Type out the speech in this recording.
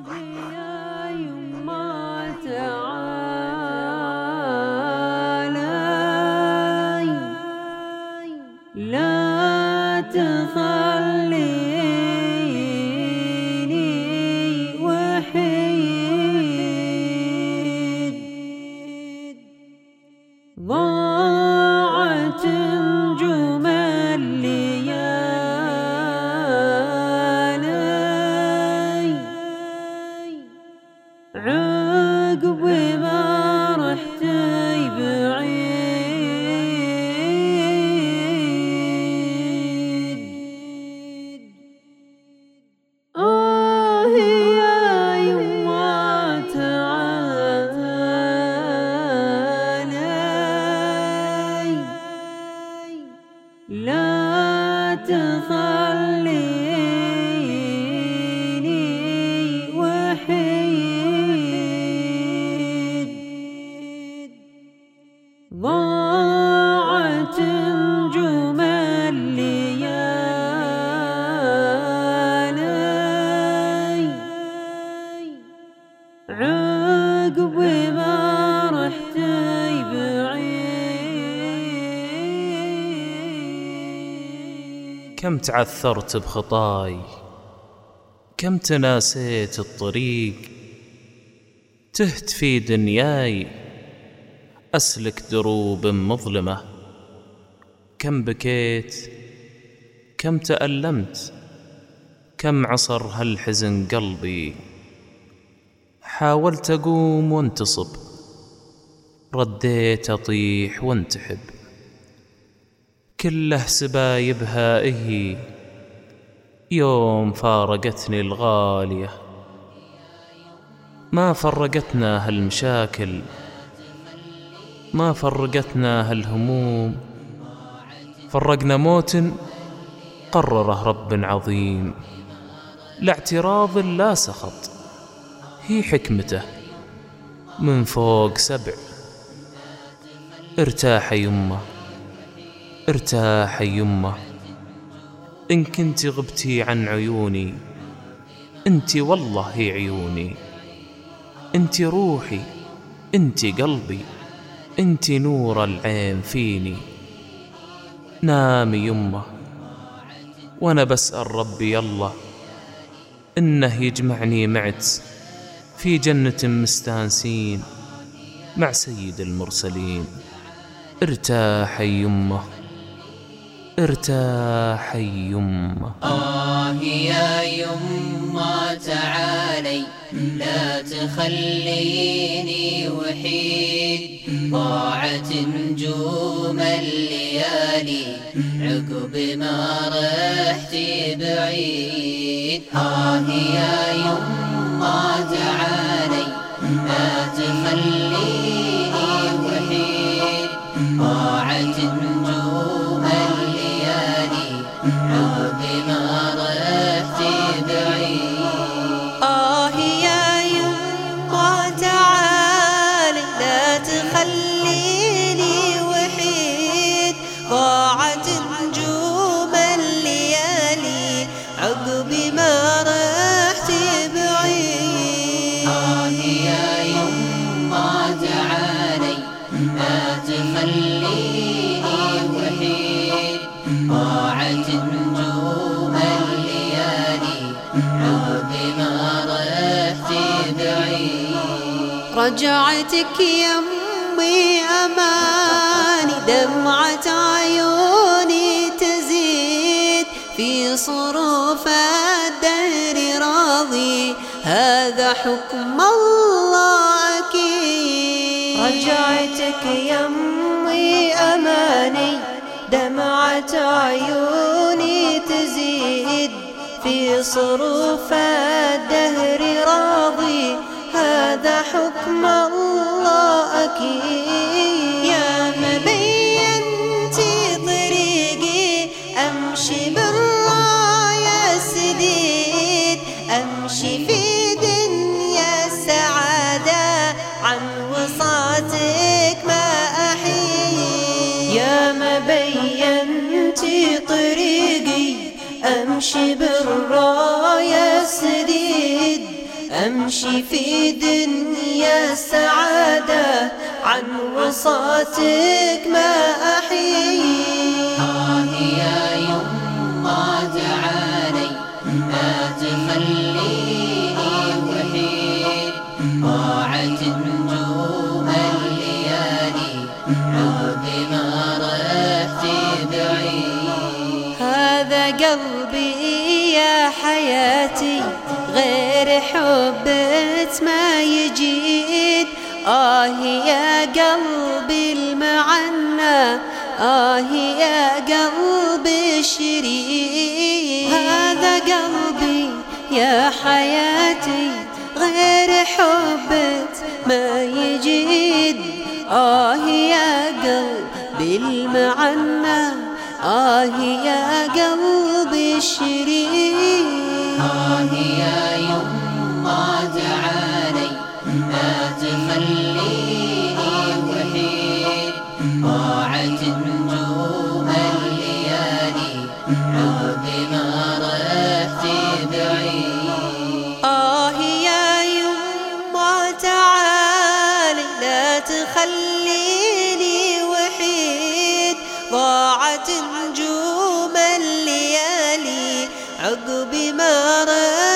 يا يما تعالي لا تخليني وحيد ضاعت نجوم عقب ما رحت بعيد يا يما تعالي لا تخليني وحيد ضاعت نجوم الليالي عقب ما رحت بعيد. كم تعثرت بخطاي، كم تناسيت الطريق، تهت في دنياي أسلك دروب مظلمة. كم بكيت، كم تألمت، كم عصر هالحزن قلبي. حاولت أقوم وانتصب، رديت أطيح وانتحب. كله سبايبها إهي يوم فارقتني الغالية. ما فرقتنا هالمشاكل، ما فرقتنا هالهموم، فرقنا موت قرره رب عظيم. لا اعتراض لا سخط، هي حكمته من فوق 7. ارتاح يمه، ارتاح يمه، إن كنت غبتي عن عيوني، انت والله هي عيوني. انت روحي، انت قلبي، انت نور العين فيني. نامي يمه وانا بسأل ربي يلا انه يجمعني معك في جنة مستانسين مع سيد المرسلين. ارتاح يمه، ارتاح يمه. يا يما تعالي لا تخليني وحيد. ضاعت نجوم الليالي عقب ما رحت بعيد. يا يما تعالي لا تخليني وحيد. ضاعت نجوم الليالي عقب ما رحت بعيد. يا يما تعالي لا تخليني وحيد. ضاعت نجوم الليالي عقب ما رحت بعيد. يا يما تعالي لا تخليني وحيد. ضاعت نجوم الليالي عقب ما رحت بعيد. رجعتك يمي أماني دمعة عيوني تزيد في صروف الدهر راضي هذا حكم الله أكيد. رجعتك يمي أماني دمعة عيوني تزيد في صروف الدهر راضي هذا حكم الله أكيد. يا ما بينتي طريقي أمشي بالراية السديد. أمشي في دنيا السعادة عن وصاتك ما أحيد. يا ما بينتي طريقي أمشي بالراية السديد. أمشي في دنيا السعادة عن وصاتك ما أحيد. يا يما تعالي لا تخليني وحيد، ضاعت نجوم الليالي عقب ما رحت بعيد. هذا قلبي يا حياتي غير حبك ما يجيد. يا قلبي المعنى، يا قلبي الشريد. هذا قلبي يا حياتي غير حبك ما يجيد. يا قلبي المعنى، يا قلبي الشريد. يا يما تعالي لا تخليني وحيد، ضاعت نجوم الليالي عقب ما رحت بعيد. يا يما تعالي لا تخليني وحيد، ضاعت نجوم الليالي عقب ما رحت